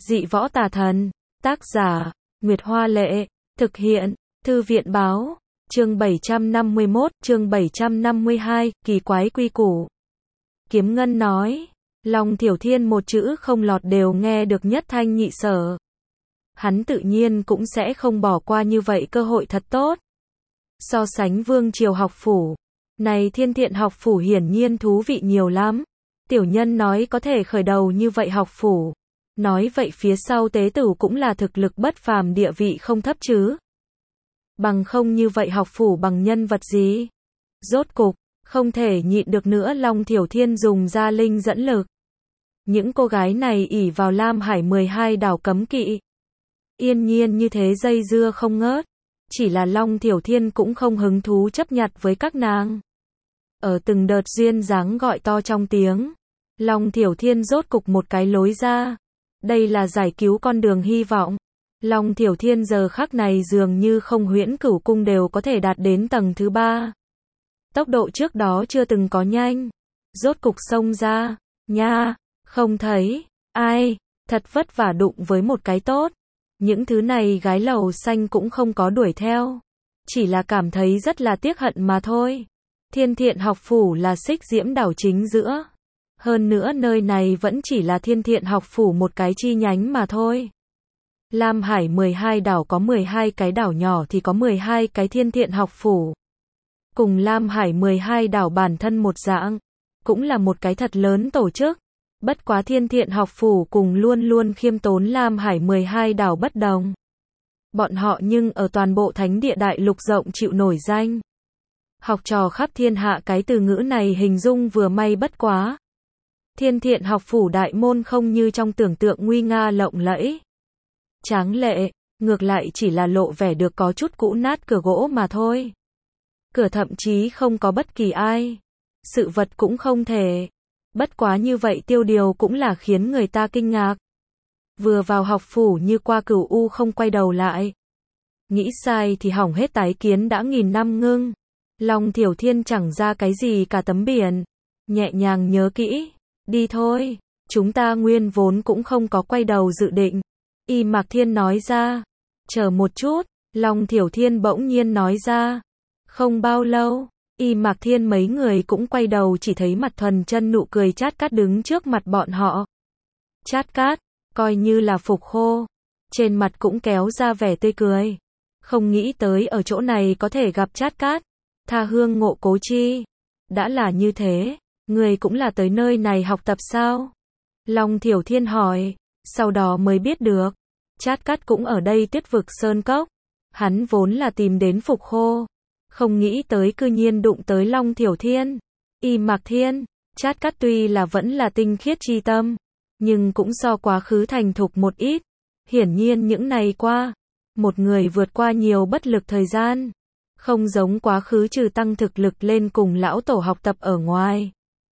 Dị võ tà thần. Tác giả, Nguyệt Hoa Lệ. Thực hiện, Thư viện Báo. Chương 751, chương 752, kỳ quái quy củ. Kiếm Ngân nói. Long Thiểu Thiên một chữ không lọt đều nghe được nhất thanh nhị sở. Hắn tự nhiên cũng sẽ không bỏ qua như vậy cơ hội thật tốt. So sánh Vương Triều học phủ, này Thiên Thiện học phủ hiển nhiên thú vị nhiều lắm. Tiểu nhân nói có thể khởi đầu như vậy học phủ. Nói vậy phía sau tế tử cũng là thực lực bất phàm, địa vị không thấp chứ. Bằng không như vậy học phủ bằng nhân vật gì? Rốt cục, không thể nhịn được nữa, Long Thiểu Thiên dùng ra linh dẫn lực. Những cô gái này ỷ vào Lam Hải 12 đảo cấm kỵ. Yên nhiên như thế dây dưa không ngớt. Chỉ là Long Thiểu Thiên cũng không hứng thú chấp nhặt với các nàng. Ở từng đợt duyên dáng gọi to trong tiếng, Long Thiểu Thiên rốt cục một cái lối ra. Đây là giải cứu con đường hy vọng. Long Thiểu Thiên giờ khắc này dường như không Huyễn Cửu Cung đều có thể đạt đến tầng thứ 3. Tốc độ trước đó chưa từng có nhanh. Rốt cục xông ra. Nha, không thấy. Ai, thật vất vả đụng với một cái tốt. Những thứ này gái lầu xanh cũng không có đuổi theo. Chỉ là cảm thấy rất là tiếc hận mà thôi. Thiên Thiện học phủ là Xích Diễm đảo chính giữa. Hơn nữa nơi này vẫn chỉ là Thiên Thiện học phủ một cái chi nhánh mà thôi. Lam Hải 12 đảo có 12 cái đảo nhỏ thì có 12 cái Thiên Thiện học phủ. Cùng Lam Hải 12 đảo bản thân một dạng, cũng là một cái thật lớn tổ chức. Bất quá Thiên Thiện học phủ cùng luôn luôn khiêm tốn Lam Hải 12 đảo bất đồng. Bọn họ nhưng ở toàn bộ thánh địa đại lục rộng chịu nổi danh. Học trò khắp thiên hạ, cái từ ngữ này hình dung vừa may bất quá. Thiên Thiện học phủ đại môn không như trong tưởng tượng nguy nga lộng lẫy, tráng lệ, ngược lại chỉ là lộ vẻ được có chút cũ nát cửa gỗ mà thôi. Cửa thậm chí không có bất kỳ ai. Sự vật cũng không thể. Bất quá như vậy tiêu điều cũng là khiến người ta kinh ngạc. Vừa vào học phủ như qua cửu u không quay đầu lại. Nghĩ sai thì hỏng hết, tái kiến đã nghìn năm ngưng. Long Thiểu Thiên chẳng ra cái gì cả tấm biển. Nhẹ nhàng nhớ kỹ. Đi thôi. Chúng ta nguyên vốn cũng không có quay đầu dự định. Y Mạc Thiên nói ra. Chờ một chút. Long Thiểu Thiên bỗng nhiên nói ra. Không bao lâu, Y Mạc Thiên mấy người cũng quay đầu, chỉ thấy mặt thuần chân nụ cười Chát Cát đứng trước mặt bọn họ. Chát Cát, coi như là phục khô. Trên mặt cũng kéo ra vẻ tươi cười. Không nghĩ tới ở chỗ này có thể gặp Chát Cát. Tha hương ngộ cố chi. Đã là như thế, người cũng là tới nơi này học tập sao? Long Thiểu Thiên hỏi. Sau đó mới biết được, Chát Cát cũng ở đây Tuyết Vực Sơn Cốc. Hắn vốn là tìm đến phục khô. Không nghĩ tới cư nhiên đụng tới Long Thiểu Thiên. Y Mạc Thiên, Chát Cát tuy là vẫn là tinh khiết chi tâm, nhưng cũng so quá khứ thành thục một ít. Hiển nhiên những ngày qua, một người vượt qua nhiều bất lực thời gian. Không giống quá khứ, trừ tăng thực lực lên cùng lão tổ học tập ở ngoài,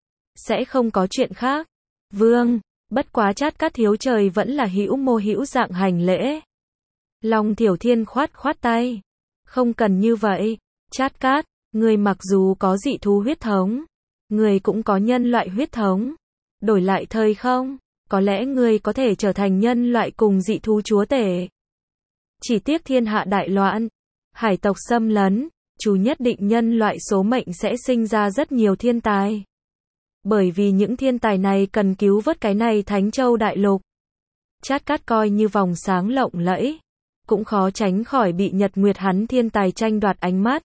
sẽ không có chuyện khác. Vương, bất quá Chát Cát thiếu trời vẫn là hữu mô hữu dạng hành lễ. Long Thiểu Thiên khoát khoát tay. Không cần như vậy. Chát Cát, người mặc dù có dị thú huyết thống, người cũng có nhân loại huyết thống. Đổi lại thời không, có lẽ người có thể trở thành nhân loại cùng dị thú chúa tể. Chỉ tiếc thiên hạ đại loạn, hải tộc xâm lấn, chú nhất định nhân loại số mệnh sẽ sinh ra rất nhiều thiên tài. Bởi vì những thiên tài này cần cứu vớt cái này Thánh Châu đại lục. Chát Cát coi như vòng sáng lộng lẫy, cũng khó tránh khỏi bị Nhật Nguyệt hắn thiên tài tranh đoạt ánh mắt.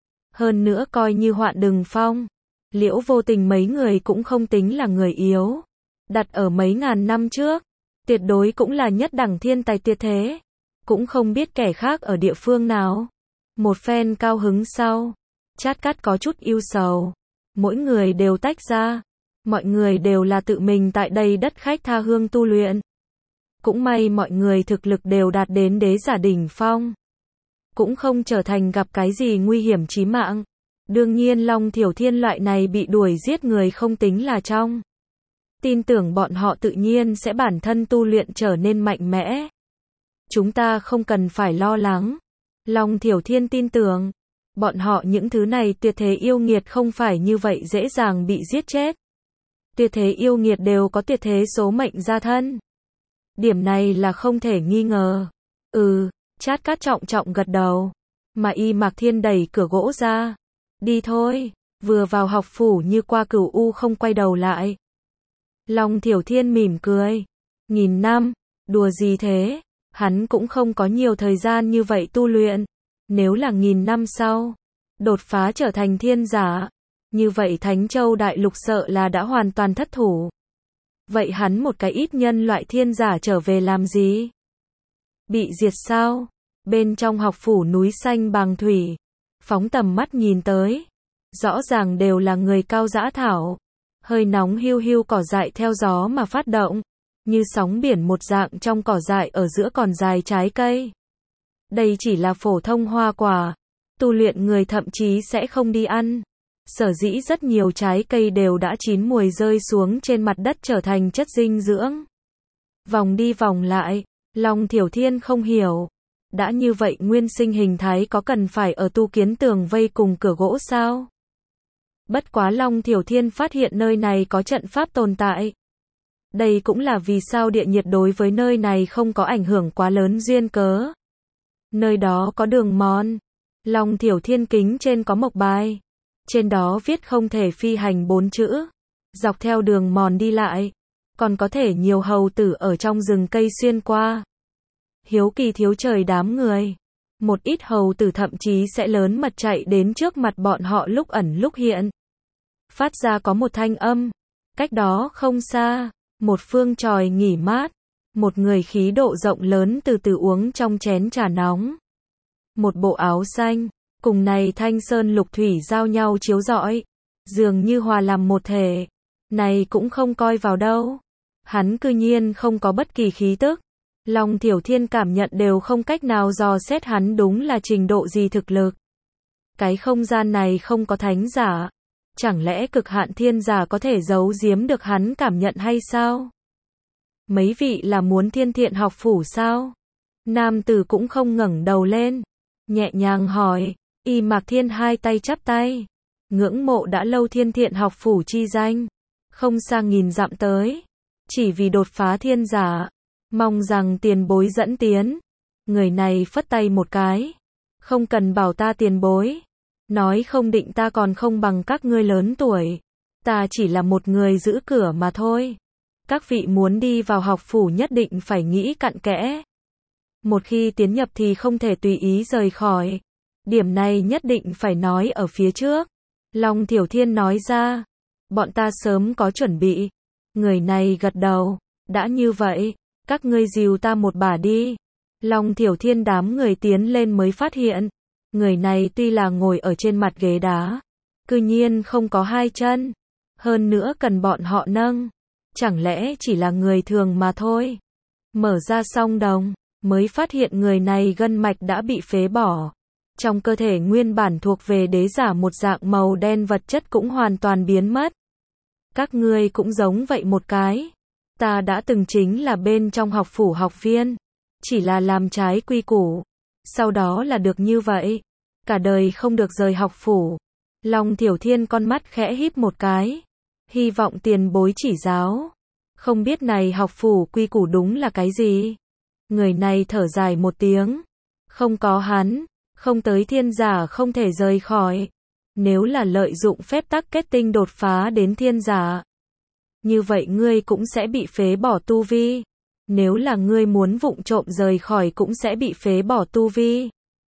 Hơn nữa coi như Hoạn Đừng Phong, Liễu Vô Tình mấy người cũng không tính là người yếu. Đặt ở mấy ngàn năm trước, tuyệt đối cũng là nhất đẳng thiên tài tuyệt thế. Cũng không biết kẻ khác ở địa phương nào. Một phen cao hứng sau, Chát Cát có chút ưu sầu. Mỗi người đều tách ra. Mọi người đều là tự mình tại đây đất khách tha hương tu luyện. Cũng may mọi người thực lực đều đạt đến đế giả đỉnh phong. Cũng không trở thành gặp cái gì nguy hiểm chí mạng. Đương nhiên Long Thiểu Thiên loại này bị đuổi giết người không tính là trong. Tin tưởng bọn họ tự nhiên sẽ bản thân tu luyện trở nên mạnh mẽ. Chúng ta không cần phải lo lắng. Long Thiểu Thiên tin tưởng. Bọn họ những thứ này tuyệt thế yêu nghiệt không phải như vậy dễ dàng bị giết chết. Tuyệt thế yêu nghiệt đều có tuyệt thế số mệnh gia thân. Điểm này là không thể nghi ngờ. Chát Cát trọng trọng gật đầu. Mà Y Mạc Thiên đẩy cửa gỗ ra. Đi thôi. Vừa vào học phủ như qua cửu u không quay đầu lại. Long Thiểu Thiên mỉm cười. 1000 năm, đùa gì thế? Hắn cũng không có nhiều thời gian như vậy tu luyện. Nếu là 1000 năm sau, đột phá trở thành thiên giả, như vậy Thánh Châu Đại Lục sợ là đã hoàn toàn thất thủ. Vậy hắn một cái ít nhân loại thiên giả trở về làm gì? Bị diệt sao? Bên trong học phủ núi xanh bàng thủy, phóng tầm mắt nhìn tới, rõ ràng đều là người cao dã thảo, hơi nóng hiu hiu cỏ dại theo gió mà phát động, như sóng biển một dạng trong cỏ dại ở giữa còn dài trái cây. Đây chỉ là phổ thông hoa quả, tu luyện người thậm chí sẽ không đi ăn. Sở dĩ rất nhiều trái cây đều đã chín mùi rơi xuống trên mặt đất trở thành chất dinh dưỡng. Vòng đi vòng lại, Long Thiểu Thiên không hiểu. Đã như vậy nguyên sinh hình thái có cần phải ở tu kiến tường vây cùng cửa gỗ sao? Bất quá Long Thiểu Thiên phát hiện nơi này có trận pháp tồn tại. Đây cũng là vì sao địa nhiệt đối với nơi này không có ảnh hưởng quá lớn duyên cớ. Nơi đó có đường mòn. Long Thiểu Thiên kính trên có mộc bài. Trên đó viết không thể phi hành 4 chữ. Dọc theo đường mòn đi lại. Còn có thể nhiều hầu tử ở trong rừng cây xuyên qua. Hiếu kỳ thiếu trời đám người. Một ít hầu tử thậm chí sẽ lớn mật chạy đến trước mặt bọn họ lúc ẩn lúc hiện. Phát ra có một thanh âm. Cách đó không xa, một phương tròi nghỉ mát. Một người khí độ rộng lớn từ từ uống trong chén trà nóng. Một bộ áo xanh, cùng này thanh sơn lục thủy giao nhau chiếu rọi. Dường như hòa làm một thể. Này cũng không coi vào đâu. Hắn cư nhiên không có bất kỳ khí tức. Long Thiểu Thiên cảm nhận đều không cách nào dò xét hắn đúng là trình độ gì thực lực. Cái không gian này không có thánh giả. Chẳng lẽ cực hạn thiên giả có thể giấu giếm được hắn cảm nhận hay sao? Mấy vị là muốn Thiên Thiện học phủ sao? Nam tử cũng không ngẩng đầu lên. Nhẹ nhàng hỏi. Y Mạc Thiên hai tay chắp tay. Ngưỡng mộ đã lâu Thiên Thiện học phủ chi danh. Không xa 1000 dặm tới. Chỉ vì đột phá thiên giả. Mong rằng tiền bối dẫn tiến. Người này phất tay một cái. Không cần bảo ta tiền bối. Nói không định ta còn không bằng các ngươi lớn tuổi. Ta chỉ là một người giữ cửa mà thôi. Các vị muốn đi vào học phủ nhất định phải nghĩ cặn kẽ. Một khi tiến nhập thì không thể tùy ý rời khỏi. Điểm này nhất định phải nói ở phía trước. Long Thiểu Thiên nói ra. Bọn ta sớm có chuẩn bị. Người này gật đầu. Đã như vậy, các ngươi dìu ta một bả đi. Long Thiểu Thiên đám người tiến lên mới phát hiện. Người này tuy là ngồi ở trên mặt ghế đá. Cư nhiên không có hai chân. Hơn nữa cần bọn họ nâng. Chẳng lẽ chỉ là người thường mà thôi. Mở ra song đồng, mới phát hiện người này gân mạch đã bị phế bỏ. Trong cơ thể nguyên bản thuộc về đế giả một dạng màu đen vật chất cũng hoàn toàn biến mất. Các ngươi cũng giống vậy một cái. Ta đã từng chính là bên trong học phủ học viên. Chỉ là làm trái quy củ. Sau đó là được như vậy. Cả đời không được rời học phủ. Long Thiểu Thiên con mắt khẽ híp một cái. Hy vọng tiền bối chỉ giáo. Không biết này học phủ quy củ đúng là cái gì? Người này thở dài một tiếng. Không có hắn. Không tới thiên giả không thể rời khỏi. Nếu là lợi dụng phép tắc kết tinh đột phá đến thiên giả. Như vậy ngươi cũng sẽ bị phế bỏ tu vi. Nếu là ngươi muốn vụng trộm rời khỏi cũng sẽ bị phế bỏ tu vi.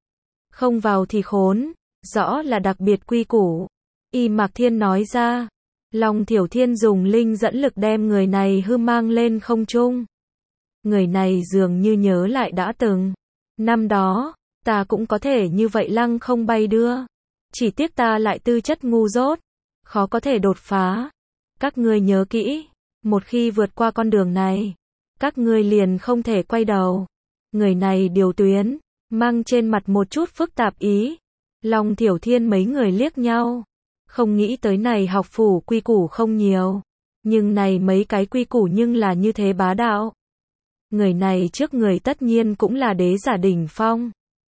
Không vào thì khốn. Rõ là đặc biệt quy củ. Y Mạc Thiên nói ra. Long Thiểu Thiên dùng linh dẫn lực đem người này hư mang lên không trung. Người này dường như nhớ lại đã từng. Năm đó, ta cũng có thể như vậy lăng không bay đưa. Chỉ tiếc ta lại tư chất ngu dốt. Khó có thể đột phá. Các ngươi nhớ kỹ. Một khi vượt qua con đường này. Các ngươi liền không thể quay đầu. Người này điều tuyến. Mang trên mặt một chút phức tạp ý. Long Thiểu Thiên mấy người liếc nhau. Không nghĩ tới này học phủ quy củ không nhiều. Nhưng này mấy cái quy củ nhưng là như thế bá đạo. Người này trước người tất nhiên cũng là đế giả đỉnh phong.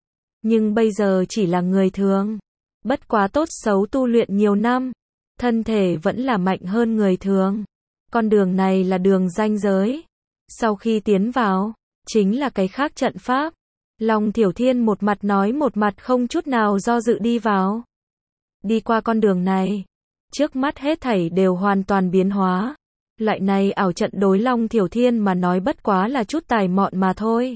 Nhưng bây giờ chỉ là người thường. Bất quá tốt xấu tu luyện nhiều năm. Thân thể vẫn là mạnh hơn người thường. Con đường này là đường ranh giới. Sau khi tiến vào, chính là cái khác trận pháp. Long Thiểu Thiên một mặt nói một mặt không chút nào do dự đi vào. Đi qua con đường này, trước mắt hết thảy đều hoàn toàn biến hóa. Loại này ảo trận đối Long Thiểu Thiên mà nói bất quá là chút tài mọn mà thôi.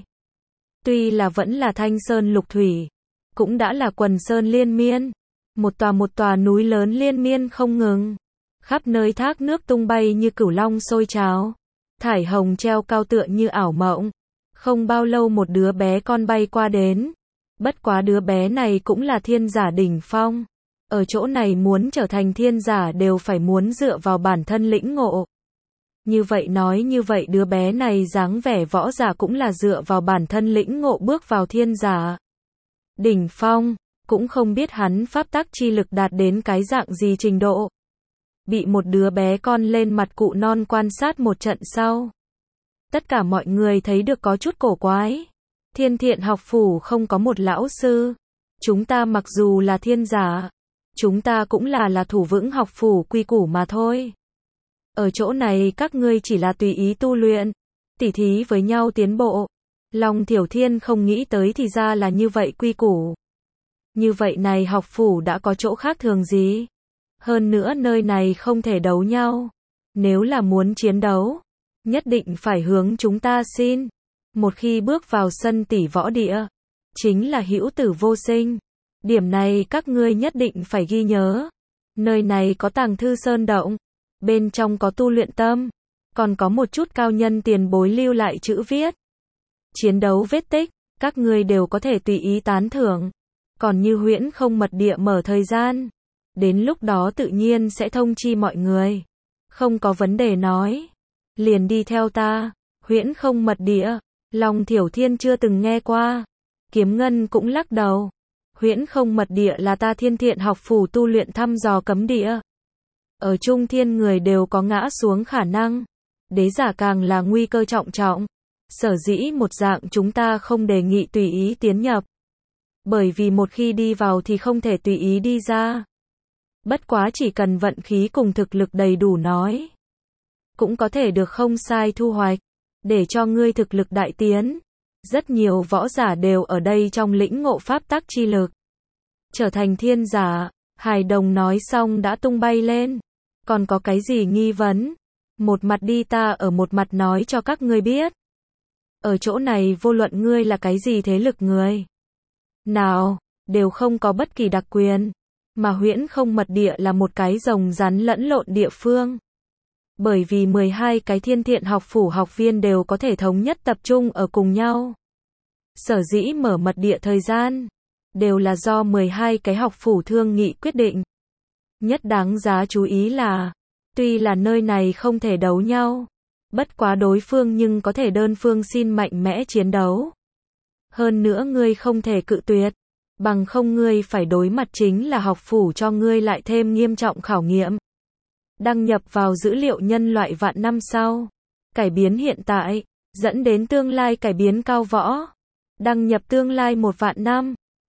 Tuy là vẫn là thanh sơn lục thủy, cũng đã là quần sơn liên miên. Một tòa núi lớn liên miên không ngừng. Khắp nơi thác nước tung bay như cửu long sôi trào. Thải hồng treo cao tựa như ảo mộng. Không bao lâu một đứa bé con bay qua đến. Bất quá đứa bé này cũng là thiên giả đỉnh phong. Ở chỗ này muốn trở thành thiên giả đều phải muốn dựa vào bản thân lĩnh ngộ. Như vậy đứa bé này dáng vẻ võ giả cũng là dựa vào bản thân lĩnh ngộ bước vào thiên giả đỉnh phong, cũng không biết hắn pháp tắc chi lực đạt đến cái dạng gì trình độ. Bị một đứa bé con lên mặt cụ non quan sát một trận sau. Tất cả mọi người thấy được có chút cổ quái. Thiên Thiện học phủ không có một lão sư. Chúng ta mặc dù là thiên giả, chúng ta cũng là thủ vững học phủ quy củ mà thôi. Ở chỗ này các ngươi chỉ là tùy ý tu luyện, tỉ thí với nhau tiến bộ. Long Thiểu Thiên không nghĩ tới thì ra là như vậy quy củ. Như vậy này học phủ đã có chỗ khác thường gì? Hơn nữa nơi này không thể đấu nhau. Nếu là muốn chiến đấu, nhất định phải hướng chúng ta xin. Một khi bước vào sân tỷ võ địa, chính là hữu tử vô sinh. Điểm này các ngươi nhất định phải ghi nhớ. Nơi này có tàng thư sơn động, bên trong có tu luyện tâm, còn có một chút cao nhân tiền bối lưu lại chữ viết. Chiến đấu vết tích, các ngươi đều có thể tùy ý tán thưởng. Còn như Huyễn Không Mật Địa mở thời gian, đến lúc đó tự nhiên sẽ thông chi mọi người. Không có vấn đề nói. Liền đi theo ta. Huyễn Không Mật Địa, Long Thiểu Thiên chưa từng nghe qua. Kiếm Ngân cũng lắc đầu. Huyễn Không Mật Địa là ta Thiên Thiện học phủ tu luyện thăm dò cấm địa. Ở Trung Thiên người đều có ngã xuống khả năng. Đế giả càng là nguy cơ trọng trọng. Sở dĩ một dạng chúng ta không đề nghị tùy ý tiến nhập. Bởi vì một khi đi vào thì không thể tùy ý đi ra. Bất quá chỉ cần vận khí cùng thực lực đầy đủ nói. Cũng có thể được không sai thu hoạch. Để cho ngươi thực lực đại tiến. Rất nhiều võ giả đều ở đây trong lĩnh ngộ pháp tắc chi lực. Trở thành thiên giả. Hài đồng nói xong đã tung bay lên. Còn có cái gì nghi vấn? Một mặt đi ta ở một mặt nói cho các ngươi biết. Ở chỗ này vô luận ngươi là cái gì thế lực người nào, đều không có bất kỳ đặc quyền. Mà Huyễn Không Mật Địa là một cái rồng rắn lẫn lộn địa phương. Bởi vì 12 cái Thiên Thiện học phủ học viên đều có thể thống nhất tập trung ở cùng nhau. Sở dĩ mở mật địa thời gian, đều là do 12 cái học phủ thương nghị quyết định. Nhất đáng giá chú ý là, tuy là nơi này không thể đấu nhau, bất quá đối phương nhưng có thể đơn phương xin mạnh mẽ chiến đấu. Hơn nữa ngươi không thể cự tuyệt, bằng không ngươi phải đối mặt chính là học phủ cho ngươi lại thêm nghiêm trọng khảo nghiệm. Đăng nhập vào dữ liệu nhân loại vạn năm sau. Cải biến hiện tại, dẫn đến tương lai cải biến cao võ. Đăng nhập tương lai 1 vạn năm.